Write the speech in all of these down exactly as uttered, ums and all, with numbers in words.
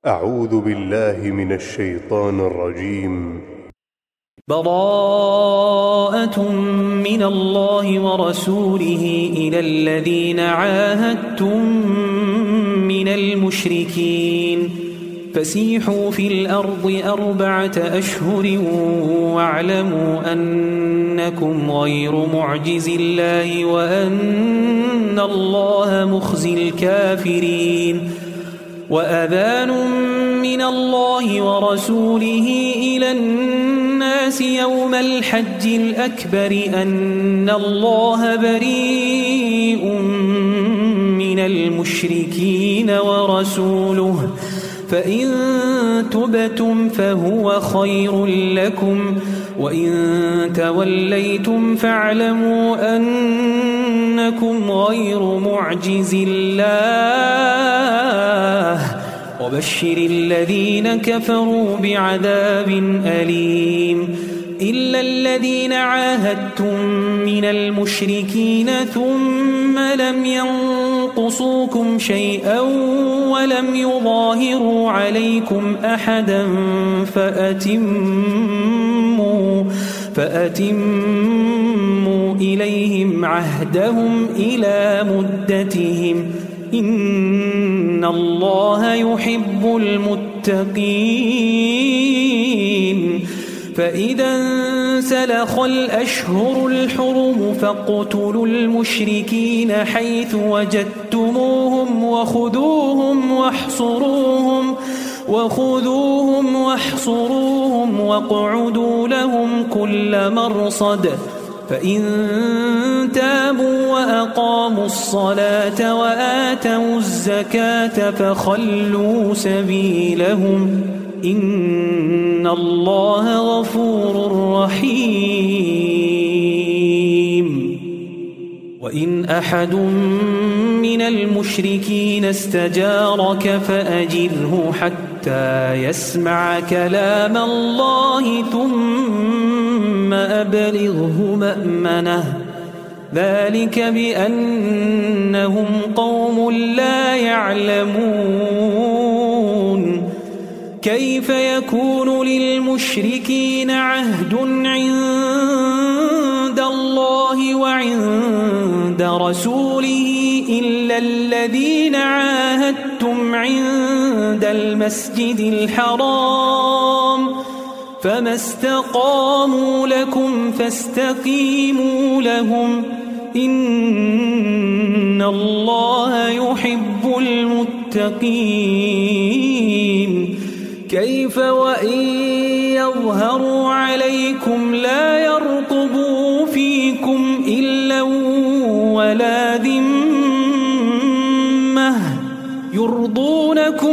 أعوذ بالله من الشيطان الرجيم. براءة من الله ورسوله إلى الذين عاهدتم من المشركين فسيحوا في الأرض أربعة أشهر واعلموا أنكم غير معجز الله وأن الله مخزي الكافرين. وأذان من الله ورسوله إلى الناس يوم الحج الأكبر أن الله بريء من المشركين ورسوله فإن تبتم فهو خير لكم وإن توليتم فاعلموا أنكم غير معجز الله وبشر الذين كفروا بعذاب أليم. إلا الذين عاهدتم من المشركين ثم لم ينقصوكم شيئا ولم يظاهروا عليكم أحدا فأتموا, فأتموا إليهم عهدهم إلى مدتهم إن الله يحب المتقين. فإذا انسلخ الأشهر الحرم فاقتلوا المشركين حيث وجدتموهم وخذوهم واحصروهم وخذوهم واحصروهم واقعدوا لهم كل مرصد فإن تابوا وأقاموا الصلاة وآتوا الزكاة فخلوا سبيلهم إن الله غفور رحيم. وإن أحد من المشركين استجارك فأجره حتى يسمع كلام الله ثم أبلغه مأمنه ذلك بأنهم قوم لا يعلمون. كيف يكون للمشركين عهد عند الله وعند رسوله إلا الذين عاهدتم عند المسجد الحرام فما استقاموا لكم فاستقيموا لهم إن الله يحب المتقين. كيف وإن يظهروا عليكم لا يرقبوا فيكم إلا ولا ذمة يرضونكم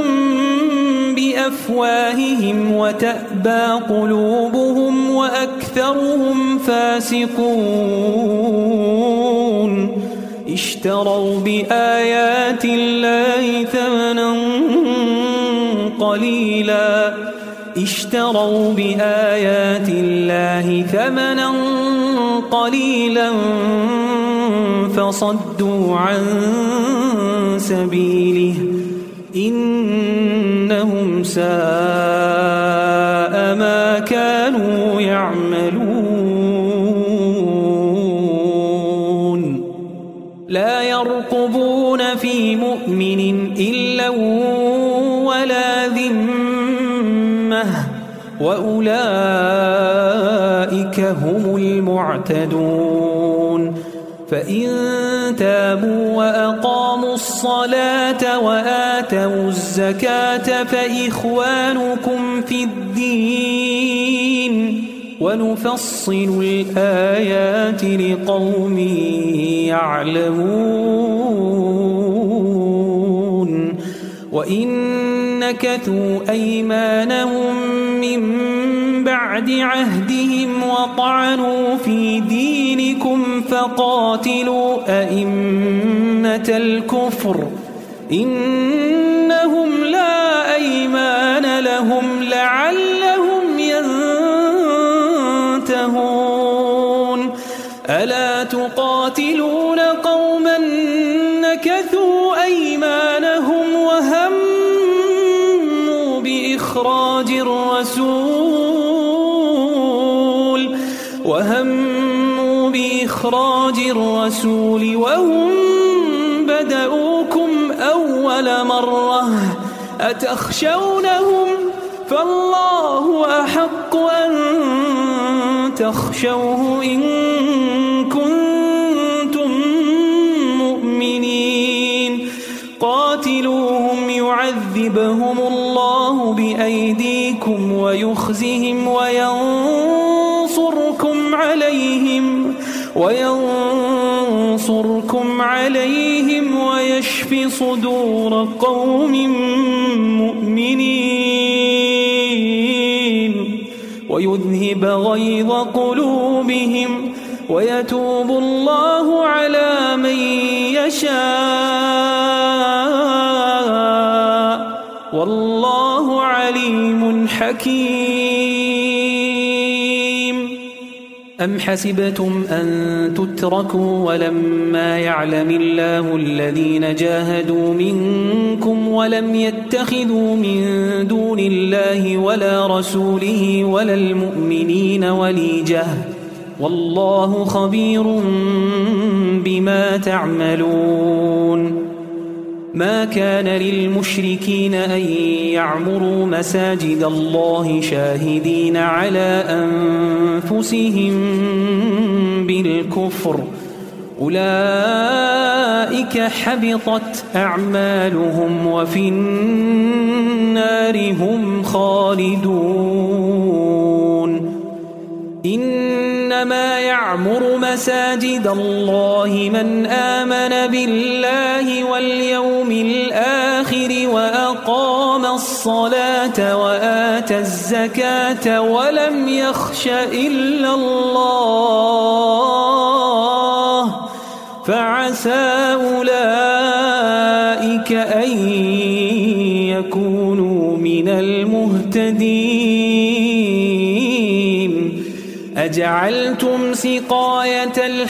بأفواههم وتأبى قلوبهم وأكثرهم فاسقون. اشتروا بآيات الله ثمنا قليلا اشتروا بآيات الله ثمنا قليلا فصدوا عن سبيله إنهم ساء ما كانوا يعملون. لا يرقبون في مؤمن إلا ولا ذمة وأولئك هم المعتدون. فإن تابوا وأقاموا الصلاة وآتوا الزكاة فإخوانكم في الدين ونفصل الآيات لقوم يعلمون. وإن نكثوا أيمانهم من بعد عهدهم وطعنوا في دينكم فقاتلوا أئمة الكفر إنهم لا أيمان لهم لعلهم ينتهون. ألا تقاتلون قوما نكثوا أيمانهم وهموا بإخراج الرسول وهموا بإخراج الرسول وهم بدأوكم أول مرة أتخشونهم فالله أحق أن تخشوه إن كنتم مؤمنين قاتلوهم يعذبهم الله بأيديكم ويخزهم وينصركم عليهم وينصركم عليهم ويشف صدور قوم مؤمنين ويذهب غيظ قلوبهم ويتوب الله على من يشاء والله عليم حكيم. أم حسبتم أن تتركوا ولما يعلم الله الذين جاهدوا منكم ولم يتخذوا من دون الله ولا رسوله ولا المؤمنين وليجة والله خبير بما تعملون. ما كان للمشركين أن يعمروا مساجد الله شاهدين على أنفسهم بالكفر أولئك حبطت أعمالهم وفي النار هم خالدون. إنما يعمر مساجد الله من آمن بالله واليوم الآخر وأقام الصلاة وآتى الزكاة ولم يخش إلا الله فعسى أولئك أن يكونوا من المهتدين. أجعلتم سقاية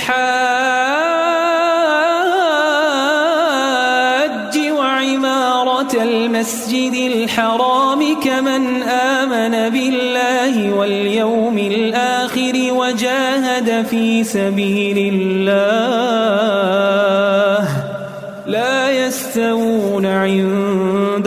الحاج وعمارة المسجد الحرام كمن آمن بالله واليوم الآخر وجاهد في سبيل الله لا يستوون عند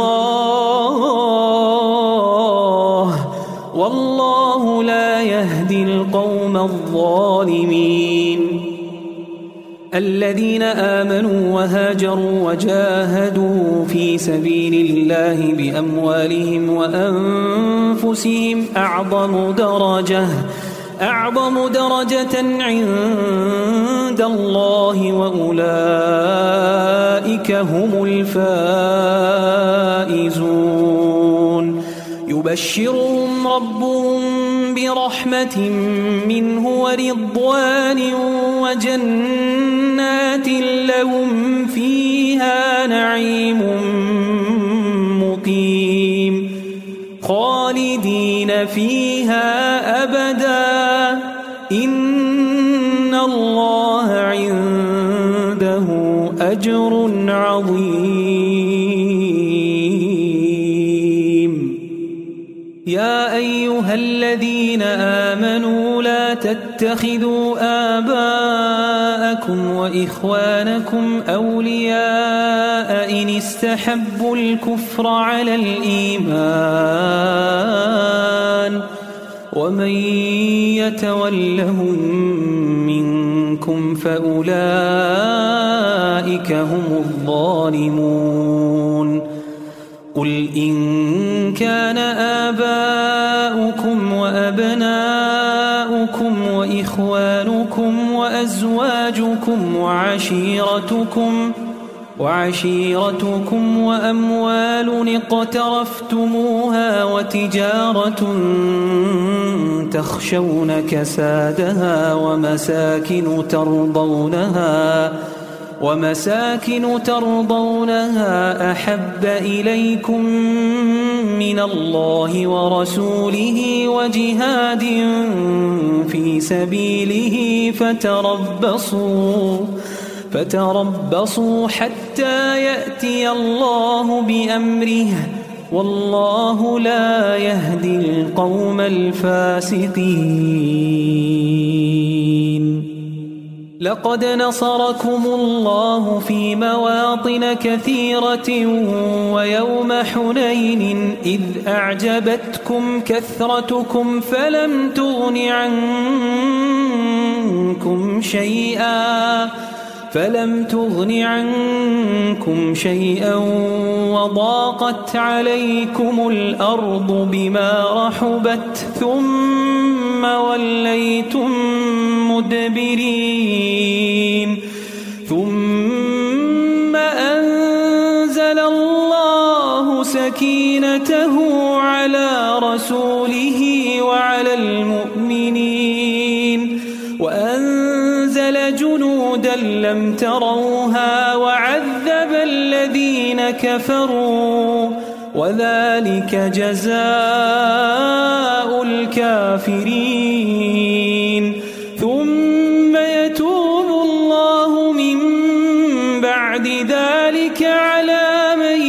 الله والله لا يهدي القوم الظالمين. الذين آمنوا وهاجروا وجاهدوا في سبيل الله بأموالهم وأنفسهم أعظم درجة أعظم درجة عند الله وأولئك هم الفائزون. يبشرهم ربهم برحمة منه ورضوان وجنات لهم فيها نعيم مقيم خالدين فيها أبدا إن الله عنده أجر عظيم. يا أيها الذين آمنوا لا تتخذوا آباءكم وإخوانكم أولياء إن استحبوا الكفر على الإيمان ومن يتولهم منكم فأولئك هم الظالمون. قل إن كان آباؤكم وأبناؤكم وإخوانكم وأزواجكم وعشيرتكم وعشيرتكم وأموال اقترفتموها وتجارة تخشون كسادها ومساكن ترضونها ومساكن ترضونها أحب إليكم من الله ورسوله وجهاد في سبيله فتربصوا فتربصوا حتى يأتي الله بأمره والله لا يهدي القوم الفاسقين. لقد نصركم الله في مواطن كثيرة ويوم حنين إذ أعجبتكم كثرتكم فلم تغن عنكم شيئا فلم تغن عنكم شيئا وضاقت عليكم الأرض بما رحبت ثم وليتم مدبرين ثم أنزل الله سكينته على رسوله وعلى المؤمنين وأنزل جنودا لم تروها وعذب الذين كفروا وذلك جزاء الكافرين. ثم يتوب الله من بعد ذلك على من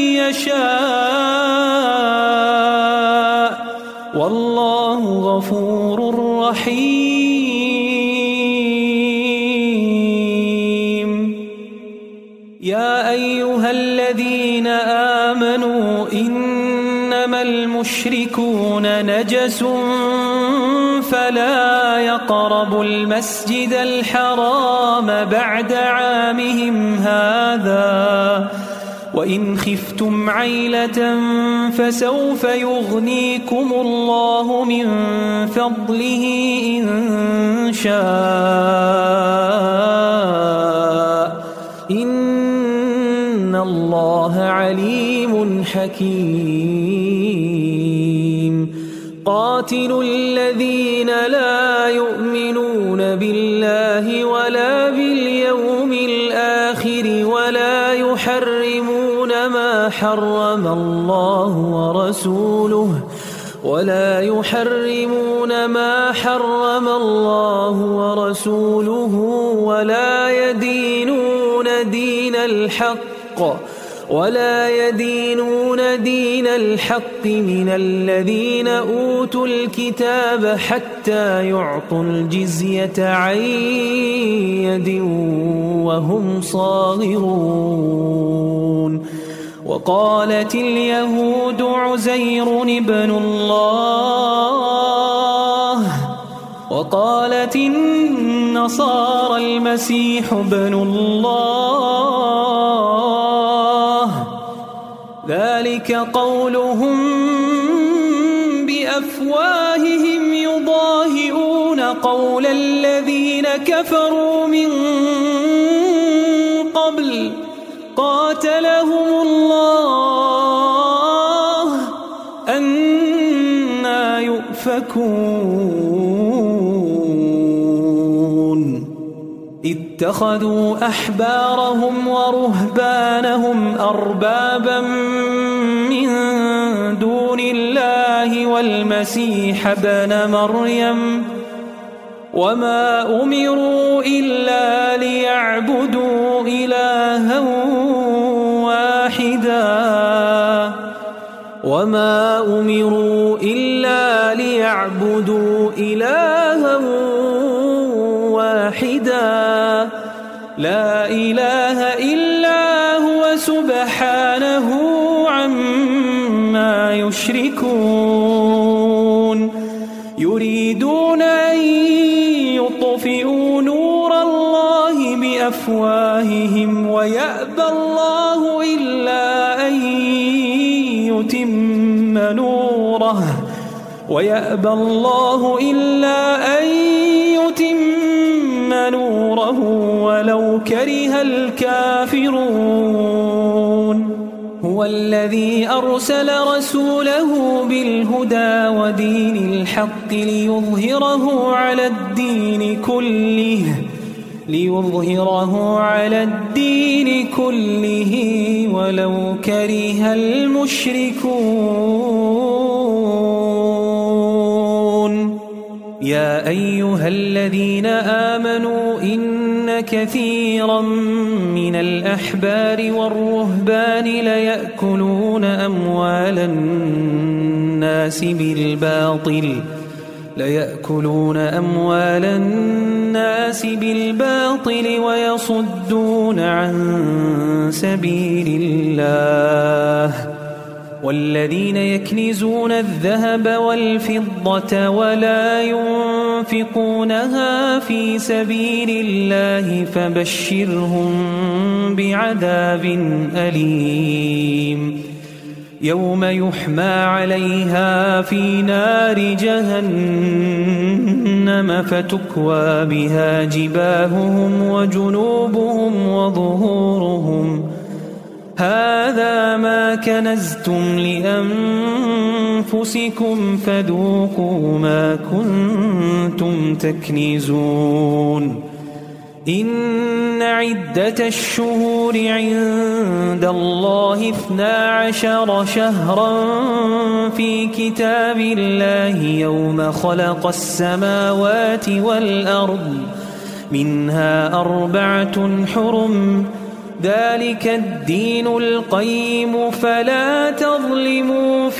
يشاء والله غفور رحيم. يا أيها الذين آمنوا إنما المشركون نجس فلا يقربوا المسجد الحرام بعد عامهم هذا وإن خفتم عيلة فسوف يغنيكم الله من فضله إن شاء إن الله عليم حكيم. قاتلوا الذين لا يؤمنون بالله ولا باليوم الآخر ولا يحرمون ما حرم الله ورسوله ولا يحرمون ما حرم الله ورسوله ولا يدينون دين الحق ولا يدينون دين الحق من الذين أوتوا الكتاب حتى يعطوا الجزية عن يد وهم صاغرون. وقالت اليهود عزير ابن الله وقالت النصارى المسيح ابن الله ذلك قولهم بأفواههم يضاهئون قول الذين كفروا من قبل قاتلهم الله أنى يؤفكون. اتخذوا أحبارهم ورهبانهم أربابا من دون الله والمسيح ابن مريم وما أمروا إلا ليعبدوا إلها واحدا وما أمروا إلا ليعبدوا إلها واحدا لا إله إلا هو سبحانه عما يشركون. يريدون أن يطفئوا نور الله بأفواههم ويأبى الله إلا أن يتم نوره ويأبى الله إلا أن يتم نوره ولو كره الكافرون. هو الذي أرسل رسوله بالهدى ودين الحق ليظهره على الدين كله ليظهره على الدين كله ولو كره المشركون. يا أيها الذين آمنوا إن إن كثيرا من الأحبار والرهبان ليأكلون أموال الناس بالباطل ليأكلون أموال الناس بالباطل ويصدون عن سبيل الله والذين يكنزون الذهب والفضة ولا ينفقونها في سبيل الله فبشرهم بعذاب أليم يوم يحمى عليها في نار جهنم فتكوى بها جباههم وجنوبهم وظهورهم هذا ما كنزتم لأنفسكم فذوقوا ما كنتم تكنزون إن عدة الشهور عند الله اثنا عشر شهرا في كتاب الله يوم خلق السماوات والأرض منها أربعة حرم ذلك الدين القيم فلا تظلموا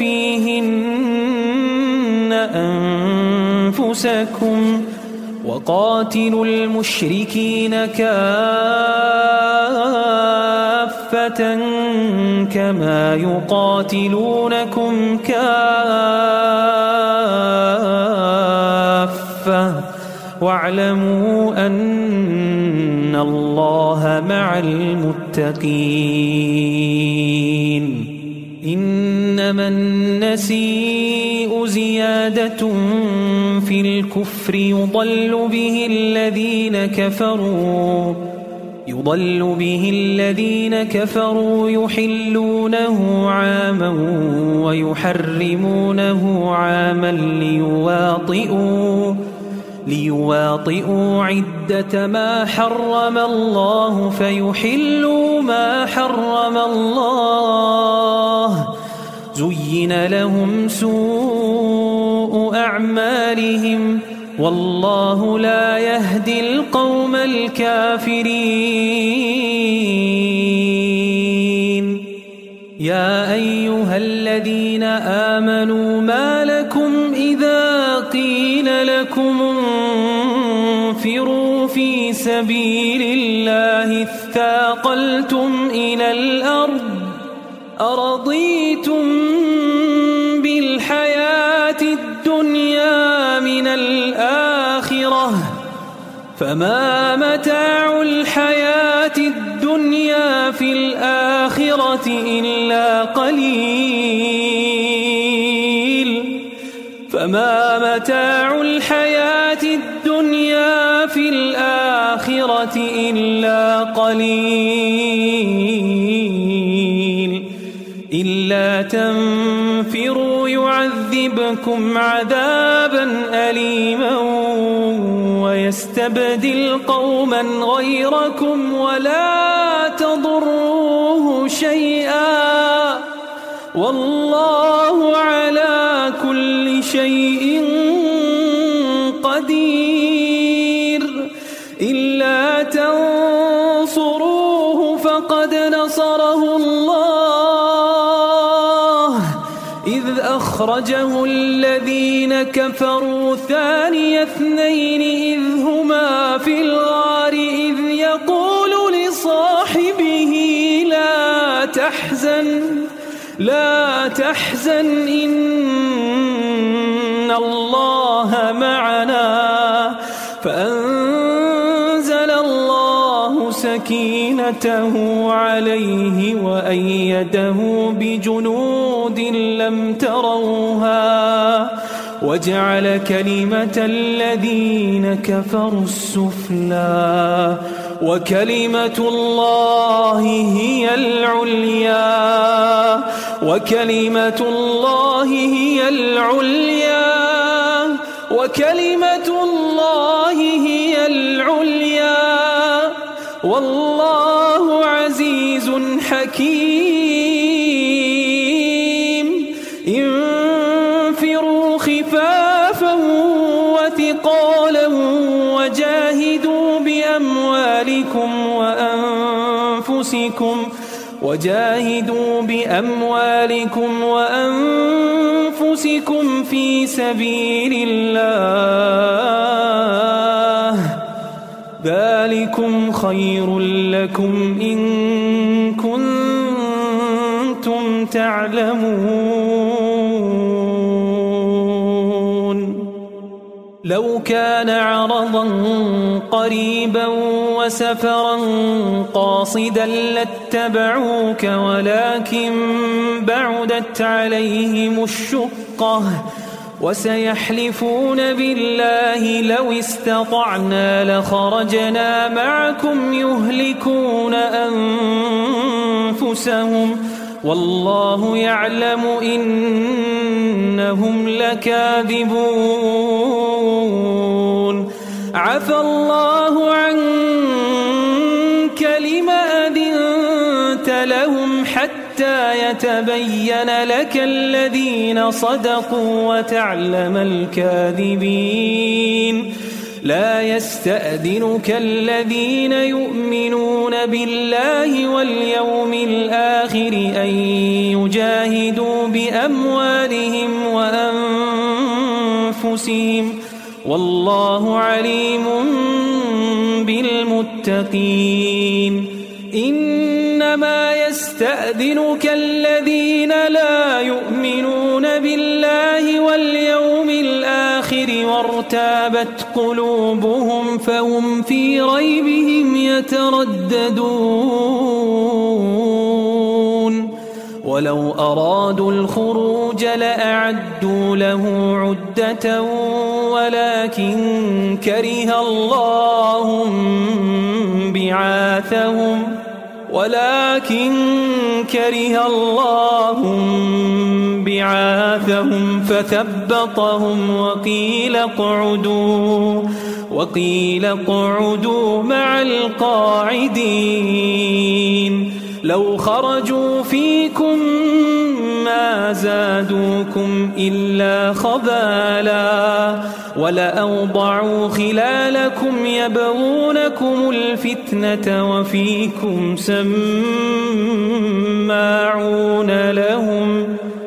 فيهن أنفسكم وقاتلوا المشركين كافة كما يقاتلونكم كافة واعلموا أن الله مع المتقين إنما النسيء زيادة في الكفر يضل به الذين كفروا يضل به الذين كفروا يحلونه عاما ويحرمونه عاما ليواطئوا ليواطئوا عدة ما حرم الله فيحلوا ما حرم الله زين لهم سوء أعمالهم والله لا يهدي القوم الكافرين يا أيها الذين آمنوا ما لكم إذا قيل لكم انفروا في سبيل الله اثاقلتم إلى الأرض أرضيتم بالحياة الدنيا من الآخرة فما متاع الحياة الدنيا في الآخرة إلا قليل فما متاع الحياة الدنيا في الآخرة إلا قليل إلا تنفروا يعذبكم عذابا أليما ويستبدل قوما غيركم ولا تضروه شيئا والله على كل شيء قدير إلا تنصروه فقد نصره الله إذ أخرجه الذين كفروا ثاني اثنين إذ هما في الغار إذ يقول لصاحبه لا تحزن لا تحزن إن الله معنا فأنزل الله سكينته عليه وأيده بجنود لم تروها وجعل كلمة الذين كفروا السفلى وكلمة الله هي العليا وكلمة الله هي العليا وكلمة الله هي العليا والله عزيز حكيم انفروا خفافا وثقالا وجاهدوا بأموالكم أنفسكم وجاهدوا بأموالكم وأنفسكم في سبيل الله ذلكم خير لكم إن كنتم تعلمون. لو كان عرضا قريبا وسفرا قاصدا لاتبعوك ولكن بعدت عليهم الشقة وسيحلفون بالله لو استطعنا لخرجنا معكم يهلكون أنفسهم والله يعلم إنهم لكاذبون. عفى الله عنك لم أذنت لهم حتى يتبين لك الذين صدقوا وتعلم الكاذبين. لا يستأذنك الذين يؤمنون بالله واليوم الآخر أن يجاهدوا بأموالهم وأنفسهم والله عليم بالمتقين. إنما يستأذنك الذين لا يؤمنون بالله واليوم الآخر وارتابت قلوبهم فهم في ريبهم يترددون. ولو أرادوا الخروج لأعدوا له عدة ولكن كره الله بعاثهم ولكن كره الله بعاثهم فثبطهم وقيل اقعدوا وقيل اقعدوا مع القاعدين. لو خرجوا فيكم ما زادوكم إلا خبالا ولأوضعوا خلالكم يبغونكم الفتنة وفيكم سماعون لهم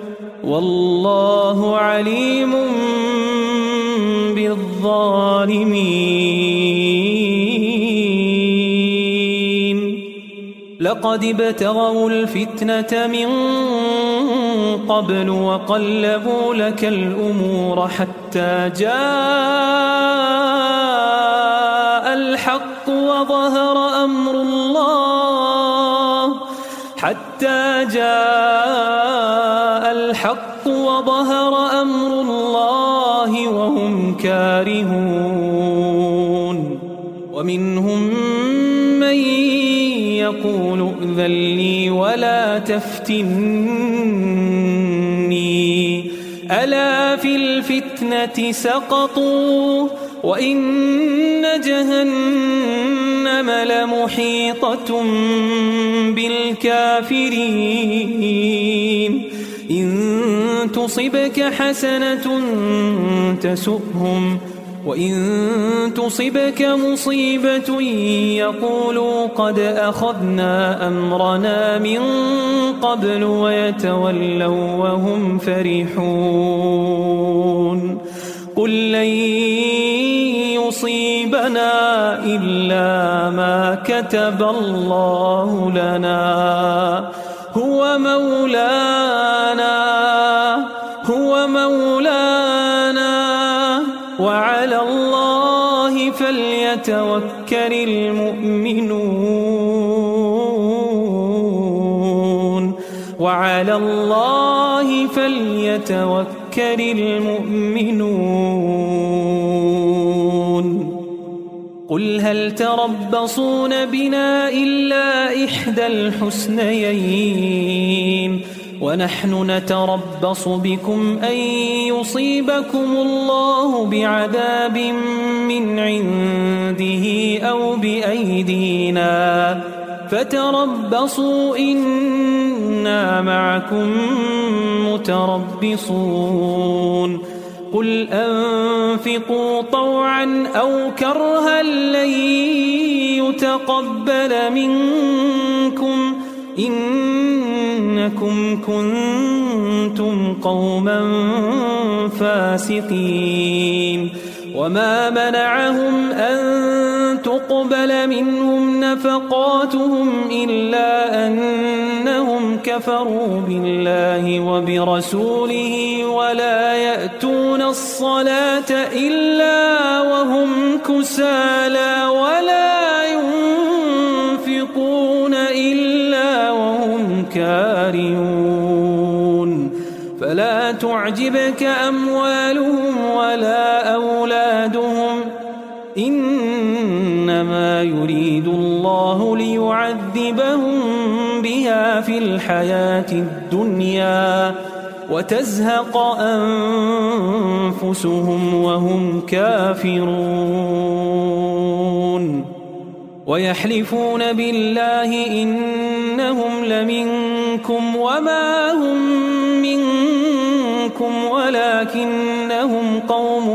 والله عليم بالظالمين. لقد ابتغوا الفتنة من قبل وقلبوا لك الأمور حتى جاء الحق وظهر أمر الله حتى جاء الحق وظهر أمر الله وهم كارهون. ومنهم من يقول ائذن لي ولا تفتني ألا في الفتنة سقطوا وإن جهنم لمحيطة بالكافرين. إن تصبك حسنة تسؤهم وإن تصبك مصيبة يقولوا قد أخذنا أمرنا من قبل ويتولوا وهم فرحون. قل لن يصيبنا إلا ما كتب الله لنا هو مولانا هو مولانا وعلى الله فليتوكل المؤمنون وعلى الله فليتوكل المؤمنون. قل هل تربصون بنا إلا إحدى الحسنيين ونحن نتربص بكم أن يصيبكم الله بعذاب من عنده أو بأيدينا فتربصوا إنا معكم متربصون. قل أنفقوا طوعا أو كرها لن يتقبل منكم إنكم كنتم قوما فاسقين وما منعهم أن تقبل منهم نفقاتهم إلا أنهم كفروا بالله وبرسوله ولا يأتون الصلاة إلا وهم كسالى ولا ينفقون إلا وهم كارهون فلا تعجبك أموالهم ولا أولادهم إنما يريد الله ليعذبهم بها في الحياة الدنيا وتزهق أنفسهم وهم كافرون ويحلفون بالله إنهم لمنكم وما هم منكم ولكنهم قوم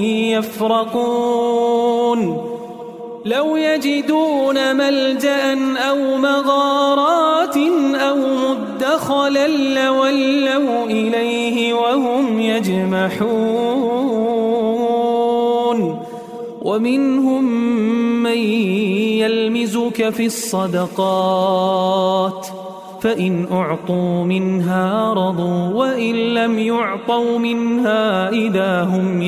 يفرقون لو يجدون ملجأ أو مغارات أو مدخلا لولوا إليه وهم يجمحون ومنهم من يلمزك في الصدقات فإن أعطوا منها رضوا وإن لم يعطوا منها إذا هم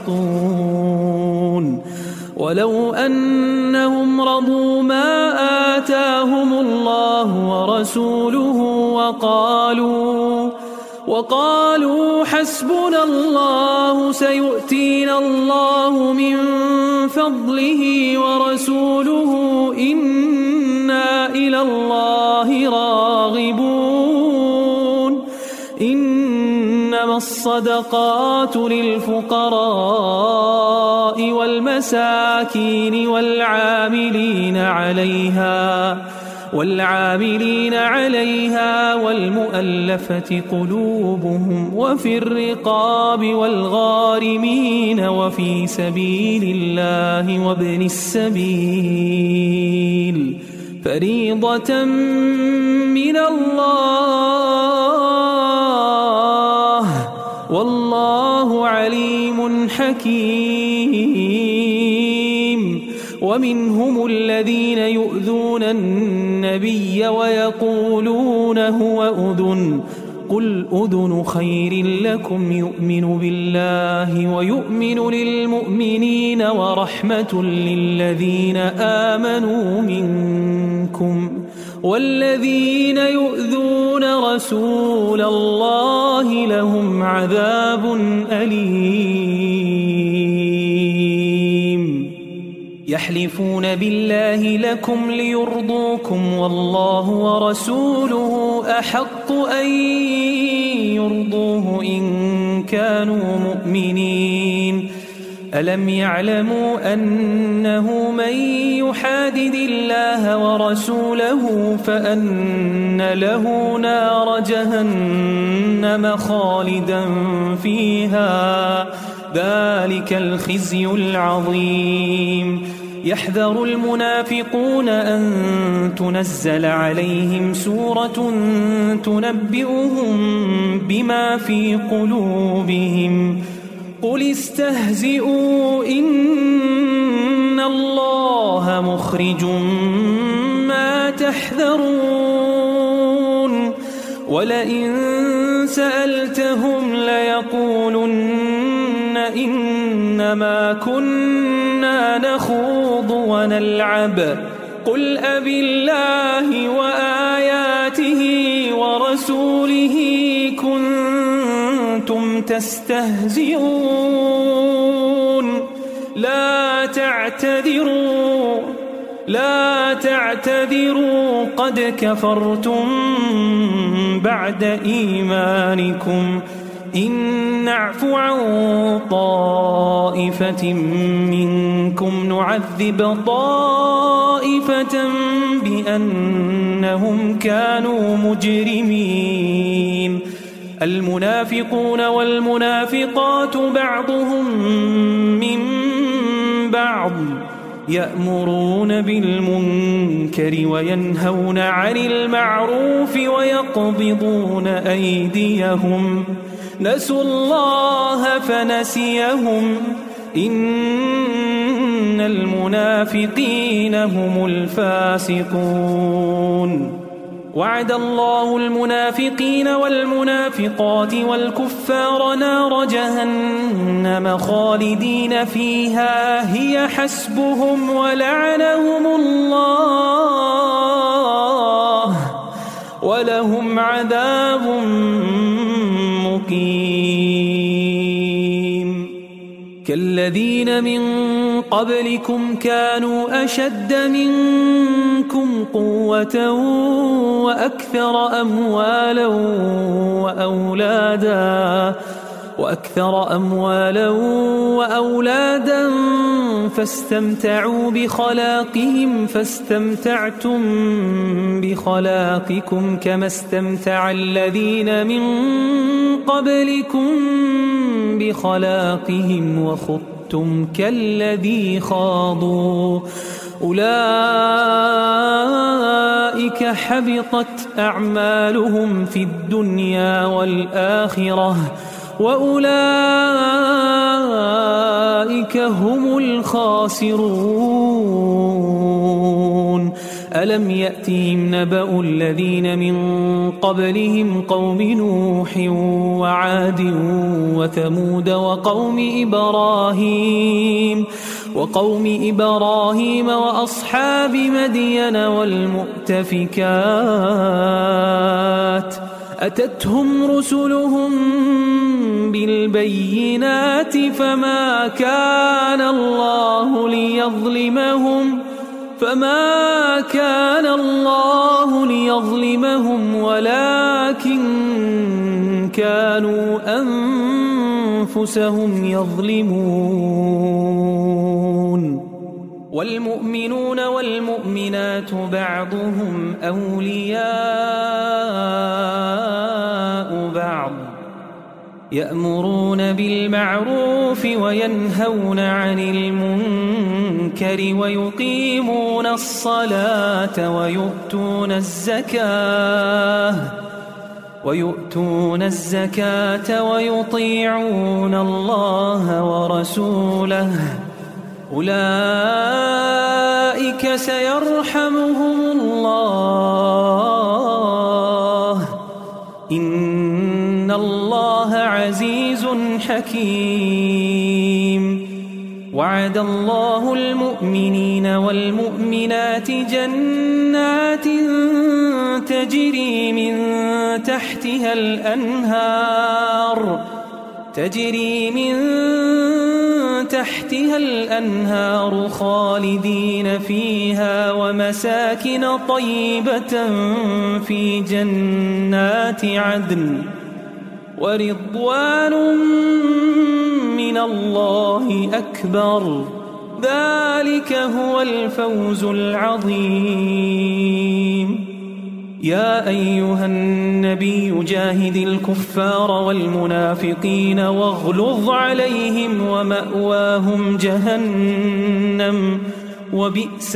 يسخطون ولو أنهم رضوا ما آتاهم الله ورسوله وقالوا وقالوا حسبنا الله سيؤتينا الله من فضله ورسوله إنا إلى الله راغبون إنما الصدقات للفقراء والمساكين والعاملين عليها والعاملين عليها والمؤلفة قلوبهم وفي الرقاب والغارمين وفي سبيل الله وابن السبيل فريضة من الله والله عليم حكيم ومنهم الذين يؤذون النبي ويقولون هو أذن قل أذن خير لكم يؤمن بالله ويؤمن للمؤمنين ورحمة للذين آمنوا منكم والذين يؤذون رسول الله لهم عذاب أليم يحلفون بالله لكم ليرضوكم والله ورسوله أحق أن يرضوه إن كانوا مؤمنين ألم يعلموا أنه من يحادد الله ورسوله فأن له نار جهنم خالدا فيها ذلك الخزي العظيم يحذر المنافقون أن تنزل عليهم سورة تنبئهم بما في قلوبهم قل استهزئوا إن الله مخرج ما تحذرون ولئن سألتهم ليقولن إنما كنا نخوض ونلعب قل أبالله وآياته ورسوله كنتم تستهزئون لا تعتذروا لا تعتذروا قد كفرتم بعد إيمانكم إن نعف عن طائفة منكم نعذب طائفة بأنهم كانوا مجرمين المنافقون والمنافقات بعضهم من بعض يأمرون بالمنكر وينهون عن المعروف ويقبضون أيديهم نسوا الله فنسيهم إن المنافقين هم الفاسقون وعد الله المنافقين والمنافقات والكفار نار جهنم خالدين فيها هي حسبهم ولعنهم الله ولهم عذاب مقيم كالذين من قبلكم كانوا أشد منكم قوة وأكثر أموالا وأولادا وأكثر أموالا وأولادا فاستمتعوا بخلاقهم فاستمتعتم بخلاقكم كما استمتع الذين من قبلكم بخلاقهم وخضتم كالذي خاضوا أولئك حبطت أعمالهم في الدنيا والآخرة وأولئك هم الخاسرون ألم يأتهم نبأ الذين من قبلهم قوم نوح وعاد وثمود وقوم إبراهيم وقوم إبراهيم وأصحاب مدين والمؤتفكات أتتهم رسلهم بالبينات فما كان الله ليظلمهم فما كان الله ليظلمهم ولكن كانوا أنفسهم يظلمون والمؤمنون والمؤمنات بعضهم أولياء بعض يأمرون بالمعروف وينهون عن المنكر ويقيمون الصلاة ويؤتون الزكاة ويؤتون الزكاة ويطيعون الله ورسوله أولئك سيرحمهم الله إن الله عزيز حكيم وعد الله المؤمنين والمؤمنات جنات تجري من تحتها الأنهار تجري من تحتها الأنهار خالدين فيها ومساكن طيبة في جنات عدن ورضوان من الله أكبر ذلك هو الفوز العظيم يا أيها النبي جاهد الكفار والمنافقين واغلظ عليهم ومأواهم جهنم وبئس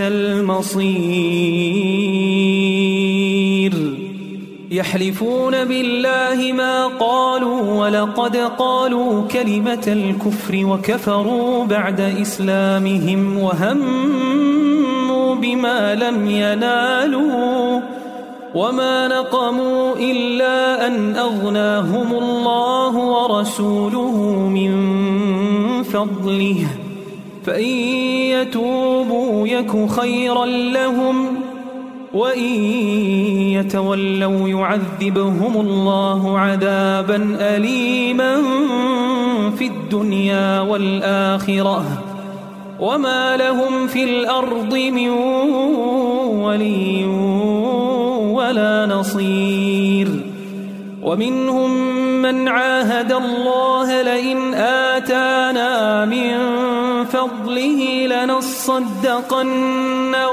المصير يحلفون بالله ما قالوا ولقد قالوا كلمة الكفر وكفروا بعد إسلامهم وهموا بما لم ينالوا وما نقموا إلا أن أغناهم الله ورسوله من فضله فإن يتوبوا يك خيرا لهم وإن يتولوا يعذبهم الله عذابا أليما في الدنيا والآخرة وما لهم في الأرض من ولي ولا نصير ومنهم من عاهد الله لئن آتانا من فضله لنصدقن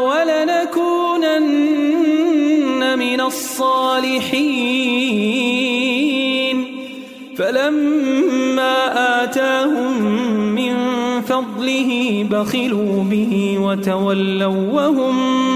ولنكونن من الصالحين فلما آتاهم من فضله بخلوا به وتولوا وهم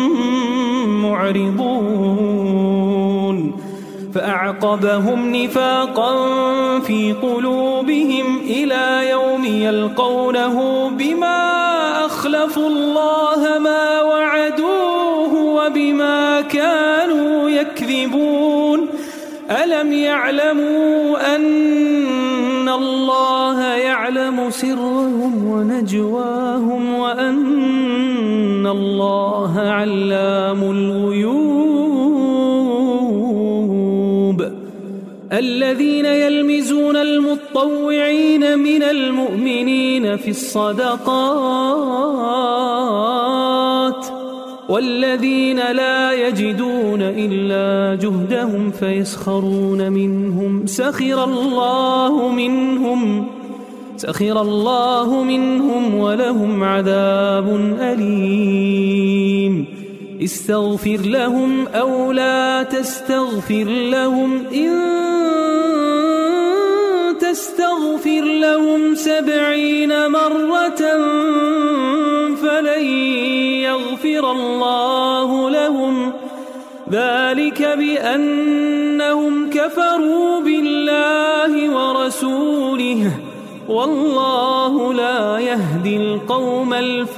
معرضون فأعقبهم نفاقا في قلوبهم إلى يوم يلقونه بما أخلفوا الله ما وعدوه وبما كانوا يكذبون ألم يعلموا أن الله يعلم سرهم ونجواهم وأن الله علام الغيوب الذين يلمزون المطوعين من المؤمنين في الصدقات والذين لا يجدون إلا جهدهم فيسخرون منهم سخر الله منهم سخر الله منهم ولهم عذاب أليم استغفر لهم أو لا تستغفر لهم إن تستغفر لهم سبعين مرة فلن يغفر الله لهم ذلك بأنهم كفروا بالله ورسوله والله لا يهدي القوم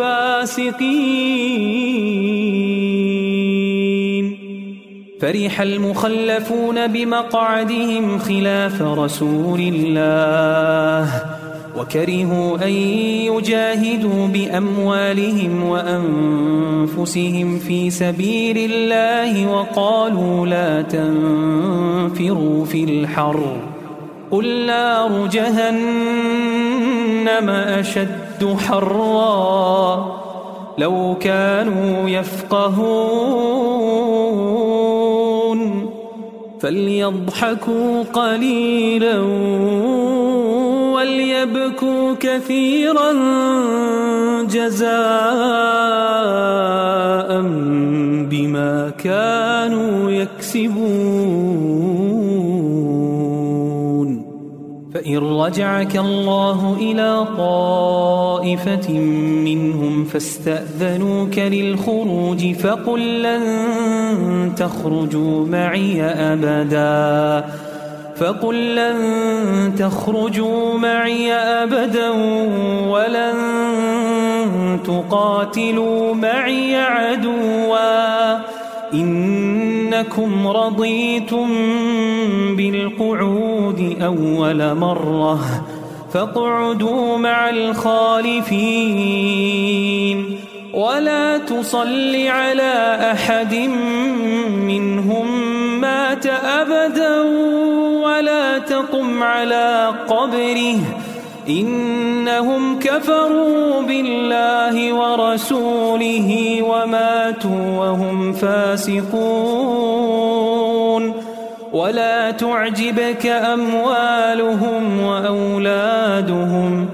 الفاسقين فرح المخلفون بمقعدهم خلاف رسول الله وكرهوا أن يجاهدوا بأموالهم وأنفسهم في سبيل الله وقالوا لا تنفروا في الحر قل نار جهنم أشد حرا لو كانوا يفقهون فليضحكوا قليلا وليبكوا كثيرا جزاء بما كانوا يكسبون فإن رجعك الله إلى طائفة منهم فاستأذنوك للخروج فقل لن تخرجوا معي أبدا فقل لن تخرجوا معي أبدا ولن تقاتلوا معي عدوا إنكم رضيتم بالقعود أول مرة فاقعدوا مع الخالفين ولا تصل على أحد منهم مات أبدا ولا تقم على قبره إنهم كفروا بالله ورسوله وماتوا وهم فاسقون ولا تعجبك أموالهم وأولادهم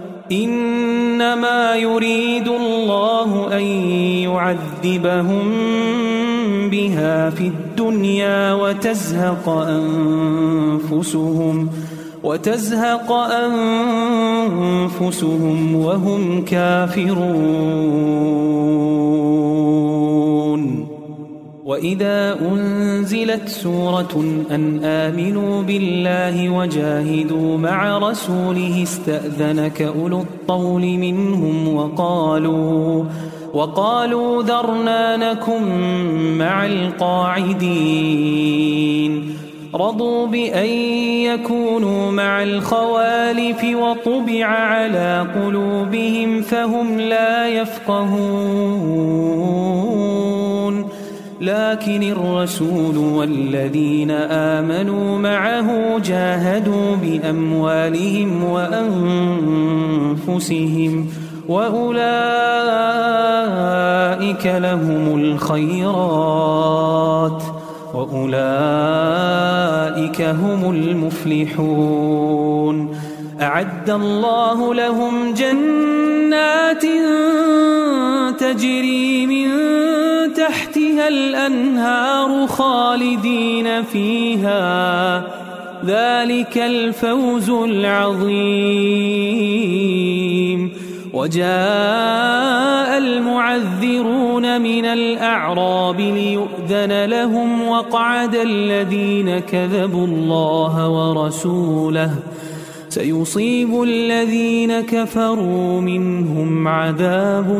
إنما يريد الله أن يعذبهم بها في الدنيا وتزهق أنفسهم وتزهق أنفسهم وهم كافرون وإذا أنزلت سورة أن آمنوا بالله وجاهدوا مع رسوله استأذنك أولو الطول منهم وقالوا وقالوا ذرنا نكن مع القاعدين رضوا بأن يكونوا مع الخوالف وطبع على قلوبهم فهم لا يفقهون لكن الرسول والذين آمنوا معه جاهدوا بأموالهم وأنفسهم وأولئك لهم الخيرات وأولئك هم المفلحون أعد الله لهم جنات تجري من تحتها الأنهار خالدين فيها ذلك الفوز العظيم. وجاء المعذرون من الأعراب ليؤذن لهم وقعد الذين كذبوا الله ورسوله سيصيب الذين كفروا منهم عذاب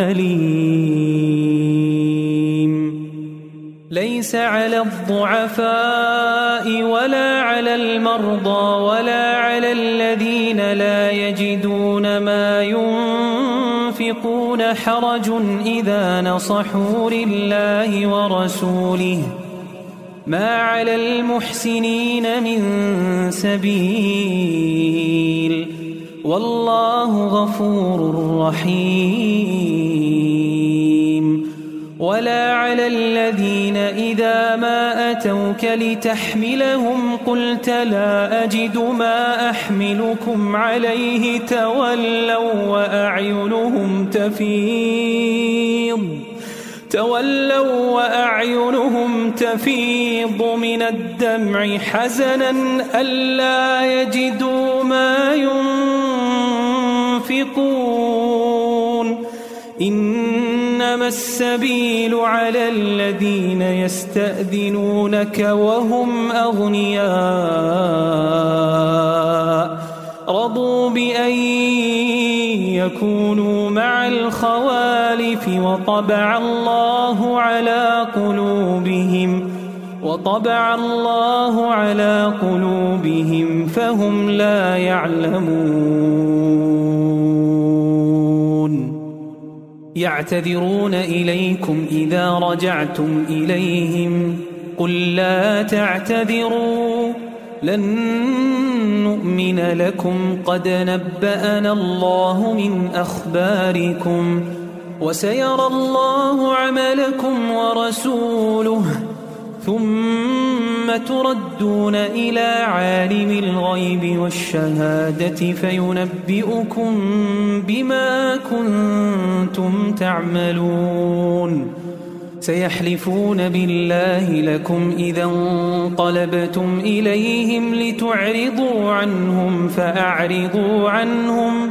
أليم. ليس على الضعفاء ولا على المرضى ولا على الذين لا يجدون ما ينفقون حرج إذا نصحوا لله ورسوله ما على المحسنين من سبيل والله غفور رحيم. ولا على الذين إذا ما أتوك لتحملهم قلت لا أجد ما أحملكم عليه تولوا وأعينهم تفيض تولوا وأعينهم تفيض من الدمع حزنا ألا يجدوا ما ينفقون. إنما السبيل على الذين يستأذنونك وهم أغنياء رضوا بأن يكونوا مع الخوالف وطبع الله على قلوبهم وطبع الله على قلوبهم فهم لا يعلمون. يعتذرون إليكم إذا رجعتم إليهم قل لا تعتذروا لن نؤمن لكم قد نبأنا الله من أخباركم وسيرى الله عملكم ورسوله ثم تردون إلى عالم الغيب والشهادة فينبئكم بما كنتم تعملون. سيحلفون بالله لكم إذا انقلبتم إليهم لتعرضوا عنهم فأعرضوا عنهم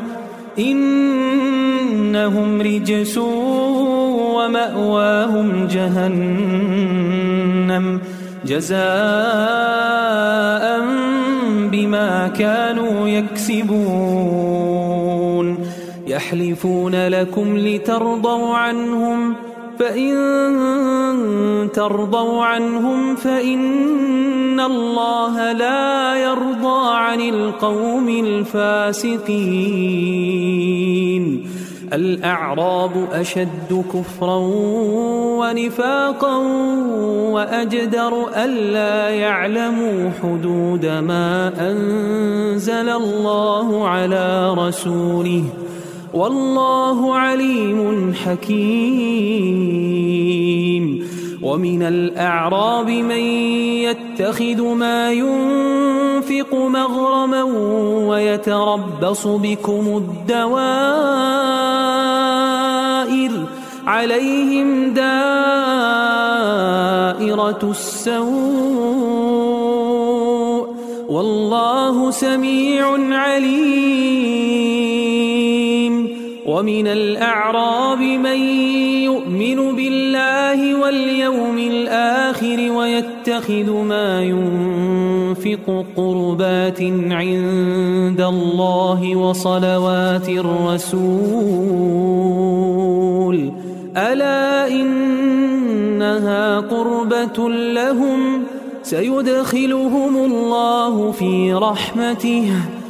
إنهم رجس ومأواهم جهنم جزاء بما كانوا يكسبون. يحلفون لكم لترضوا عنهم فإن ترضوا عنهم فإن الله لا يرضى عن القوم الفاسقين. الأعراب أشد كفرا ونفاقا وأجدر ألا يعلموا حدود ما أنزل الله على رسوله والله عليم حكيم. ومن الأعراب من يتخذ ما ينفق مغرما ويتربص بكم الدوائر عليهم دائرة السوء والله سميع عليم. ومن الأعراب من يؤمن بالله واليوم الآخر ويتخذ ما ينفق قربات عند الله وصلوات الرسول ألا إنها قربة لهم سيدخلهم الله في رحمته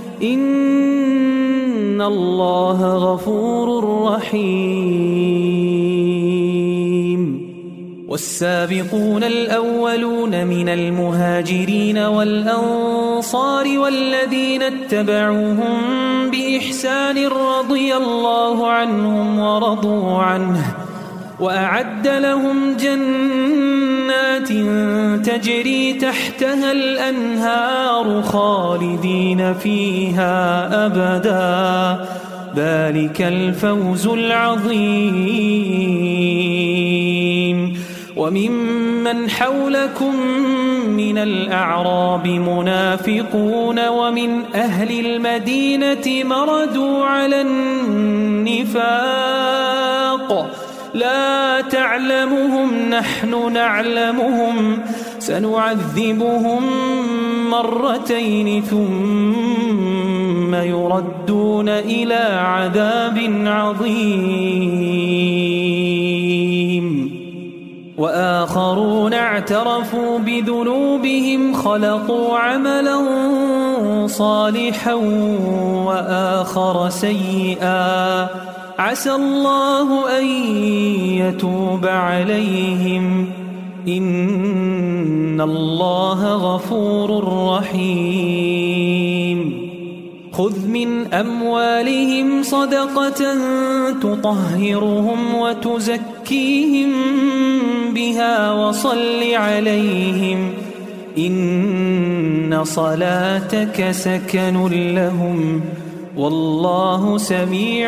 إن الله غفور رحيم. والسابقون الأولون من المهاجرين والأنصار والذين اتبعوهم بإحسان رضي الله عنهم ورضوا عنه وأعد لهم جنات تجري تحتها الأنهار خالدين فيها أبدا ذلك الفوز العظيم. وممن حولكم من الأعراب منافقون ومن أهل المدينة مردوا على النفاق لا تعلمهم نحن نعلمهم سنعذبهم مرتين ثم يردون إلى عذاب عظيم وآخرون اعترفوا بذنوبهم خلقوا عملا صالحا وآخر سيئا عسى الله أن يتوب عليهم إن الله غفور رحيم خذ من أموالهم صدقة تطهرهم وتزكيهم بها وصل عليهم إن صلاتك سكن لهم والله سميع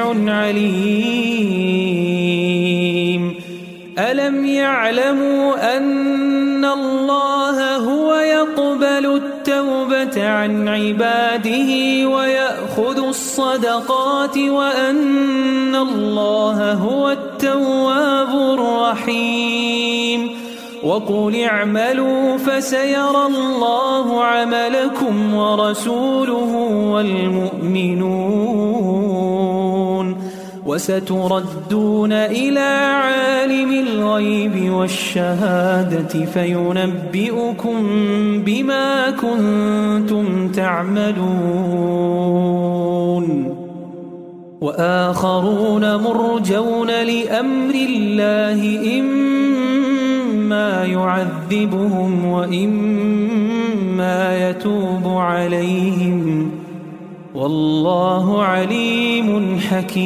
عليم ألم يعلموا أن الله هو يقبل التوبة عن عباده ويأخذ الصدقات وأن الله هو التواب الرحيم وقل اعملوا فسيرى الله عملكم ورسوله والمؤمنون وستردون إلى عالم الغيب والشهادة فينبئكم بما كنتم تعملون وآخرون مرجون لأمر الله إما يعذبهم وإما يتوب عليهم والله عليم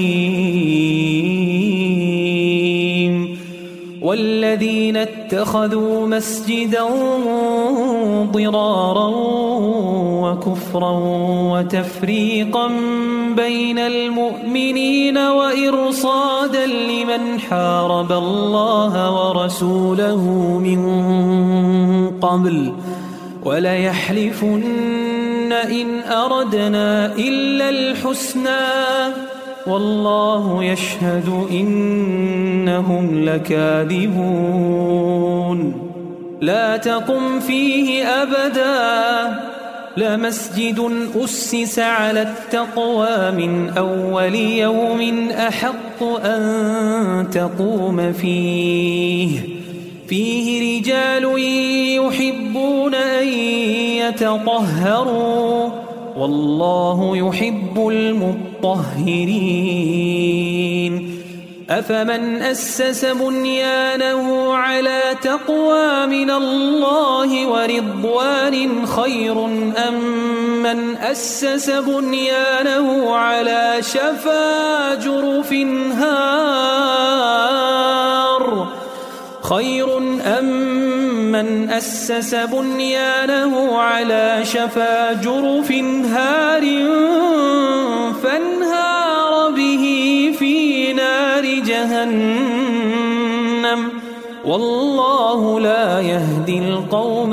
حكيم والذين اتخذوا مسجدا ضرارا وكفرا وتفريقا بين المؤمنين وإرصادا لمن حارب الله ورسوله من قبل وليحلفن إن أردنا إلا الحسنى والله يشهد إنهم لكاذبون لا تقم فيه أبدا لمسجد أسس على التقوى من أول يوم أحق أن تقوم فيه فيه رجال يحبون أن يتطهروا والله يحب المطهرين أفمن أسس بنيانه على تقوى من الله ورضوان خير أم من أسس بنيانه على شفا جرف هار خير أم من أسس بنيانه على شفا جرف هار فانهار به في نار جهنم والله لا يهدي القوم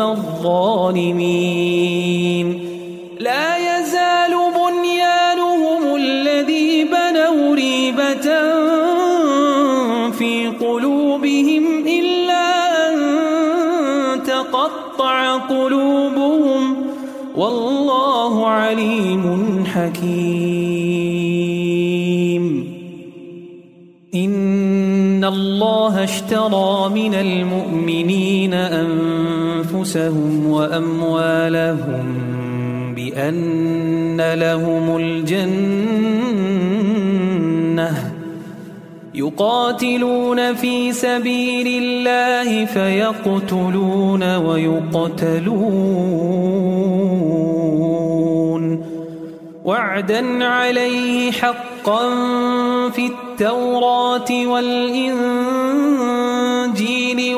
الظالمين لا يزال بنيانهم الذي بنوا ريبة في قلوبهم إلا أن تقطع قلوبهم والله عليم حكيم إن الله اشترى من المؤمنين أنفسهم وأموالهم بأن لهم الجنة يقاتلون في سبيل الله فيقتلون ويقتلون وعدا عليه حقا في التوراة والإنجيل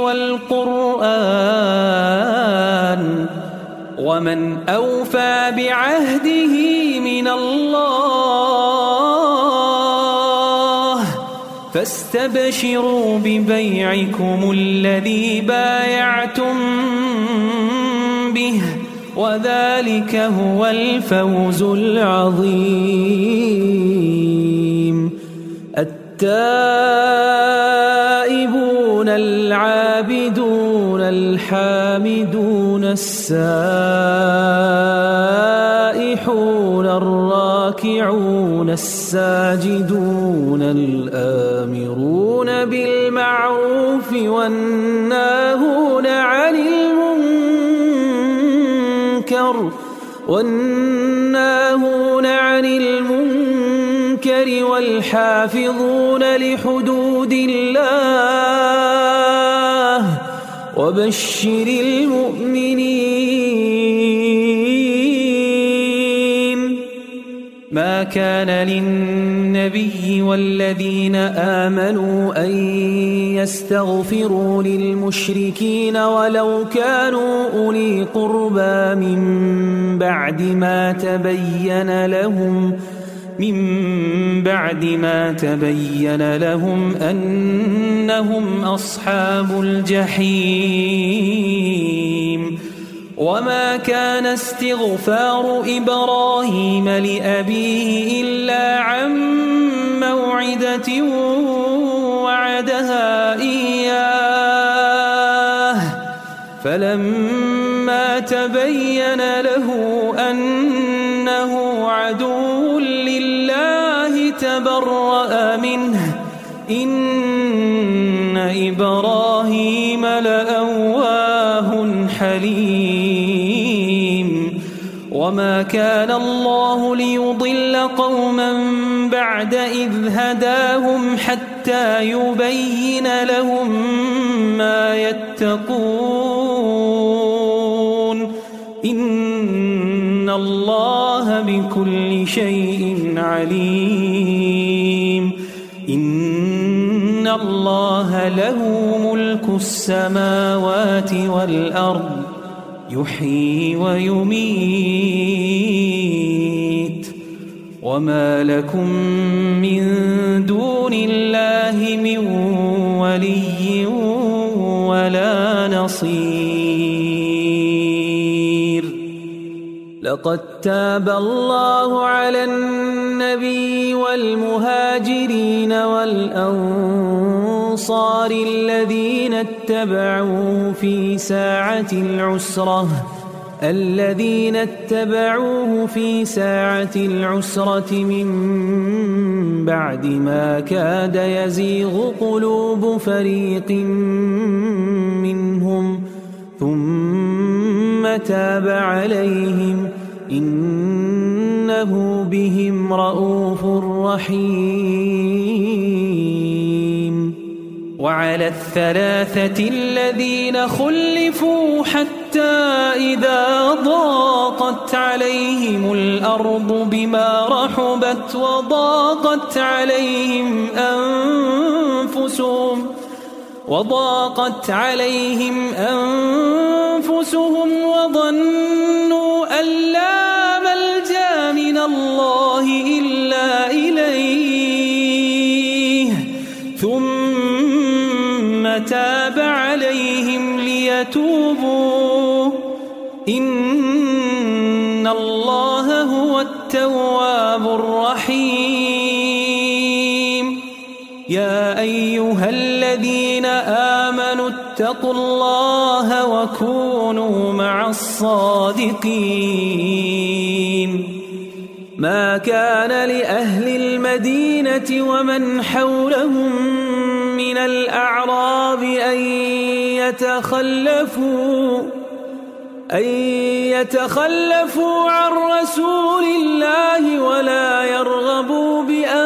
والقرآن ومن أوفى بعهده من الله فاستبشروا ببيعكم الذي بايعتم به وذلك هو الفوز العظيم. التائبون العابدون الحامدون السائحون الراكعون الساجدون الآمرون بالمعروف والناهون عن المنكر والناهون عن المنكر والحافظون لحدود الله وبشر المؤمنين. ما كان للنبي والذين آمنوا أن يستغفروا للمشركين ولو كانوا أولي قربى من بعد ما تبين لهم من بعد ما تبين لهم أنهم أصحاب الجحيم. وما كان استغفار إبراهيم لأبيه إلا عن موعدة وعدها إياه فلما تبين له أنه عدو لله تبرأ منه إن إبراهيم لأواه حليم. وما كان الله ليضل قوما بعد إذ هداهم حتى يبين لهم ما يتقون إن الله بكل شيء عليم. إن الله له ملك السماوات والأرض يحيي ويميت وما لكم من دون الله من ولي ولا نصير. لقد تاب الله على النبي والمهاجرين والأنصار الذين اتبعوه في ساعة العسرة الذين اتبعوه في ساعة العسرة من بعد ما كاد يزيغ قلوب فريق منهم ثم تاب عليهم إنه بهم رءوف رحيم. وعلى الثلاثة الذين خلفوا حتى إذا ضاقت عليهم الأرض بما رحبت وضاقت عليهم أنفسهم وضاقت عليهم أنفسهم وظنوا أن لا ملجأ من الله إلا إليه ثم تاب عليهم ليتوبوا إن الله هو التواب الرحيم. يا أيها الذين آمنوا اتقوا الله وكونوا مع الصادقين. ما كان لأهل المدينة ومن حولهم من الأعراب أن يتخلفوا أن يتخلفوا عن رسول الله ولا يرغبوا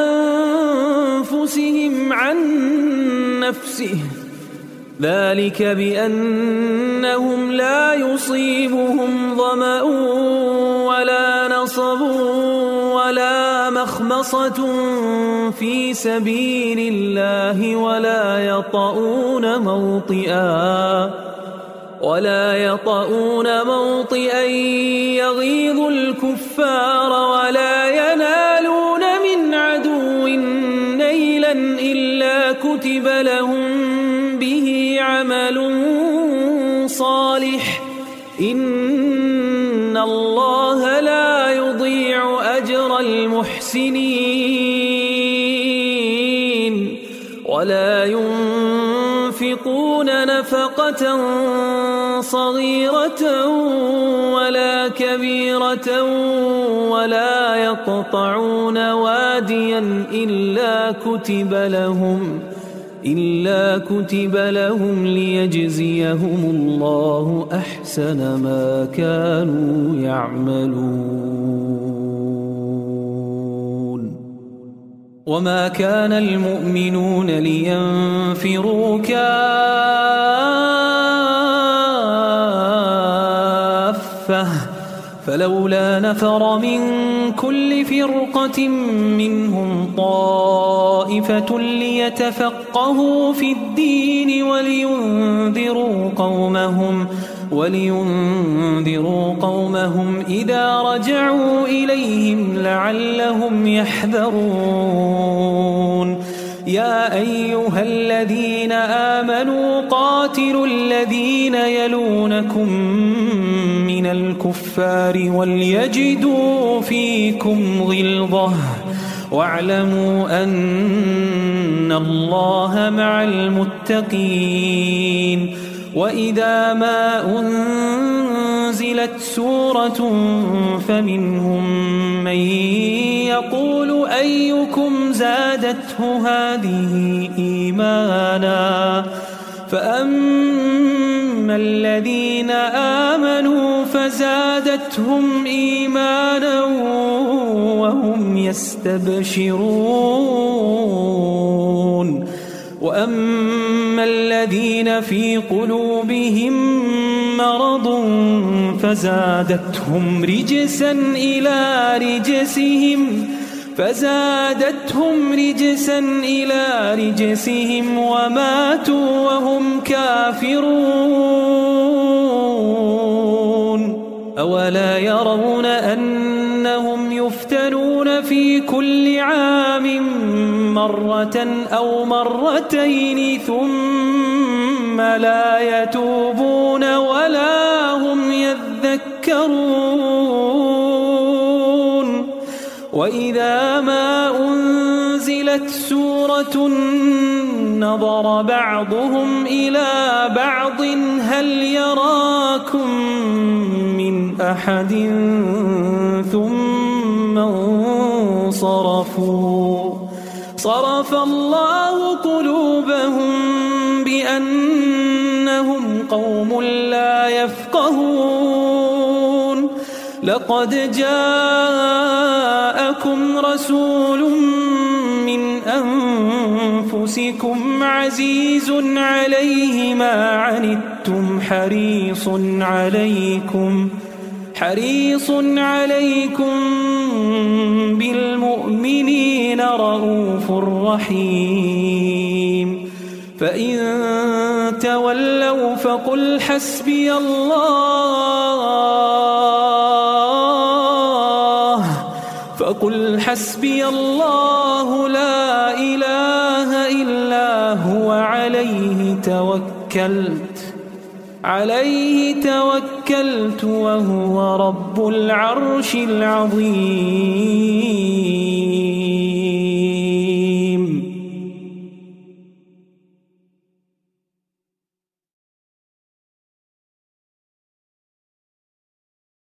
بأنفسهم عن نفسه ذلك بأنهم لا يصيبهم ظمأ ولا نصب ولا مخمصة في سبيل الله ولا يطؤون موطئا ولا يطؤون موطئا يغيظ الكفار ولا ينالون من عدو نيلا إلا كتب لهم به عمل صالح إن الله لا يضيع أجر المحسنين ولا ينفقون نفقة صغيرة ولا كبيرة ولا يقطعون واديا إلا كتب لهم إلا كتب لهم ليجزيهم الله أحسن ما كانوا يعملون وما كان المؤمنون لينفروا كافة فلولا نفر من كل فرقة منهم طائفة ليتفقهوا في الدين ولينذروا قومهم ولينذروا قومهم إذا رجعوا إليهم لعلهم يحذرون يا أيها الذين آمنوا قاتلوا الذين يلونكم من الكفار وليجدوا فيكم غلظة واعلموا أن الله مع المتقين وإذا ما أنزلت سورة فمنهم من يقول أيكم زادته هذه إيمانا فأما الذين آمنوا فزادتهم إيمانا وهم يستبشرون وأما الذين في قلوبهم مرض فزادتهم رجسا إلى رجسهم فزادتهم رجسا إلى رجسهم وماتوا وهم كافرون أولا يرون أنهم يفتنون في كل عام مرة أو مرتين ثم لا يتوبون ولا هم يذكرون وإذا ما أنزلت سورة نظر بعضهم إلى بعض هل يراكم من أحد ثم انصرفوا صرف الله قلوبهم بأنهم قوم لا يفقهون لقد جاءكم رسول من أنفسكم عزيز عليه ما عنتم حريص عليكم حريص عليكم بالمؤمنين رؤوف رحيم فإن تولوا فقل حسبي الله فقل حسبي الله لا إله إلا هو عليه توكلت عليه توكلت وهو رب العرش العظيم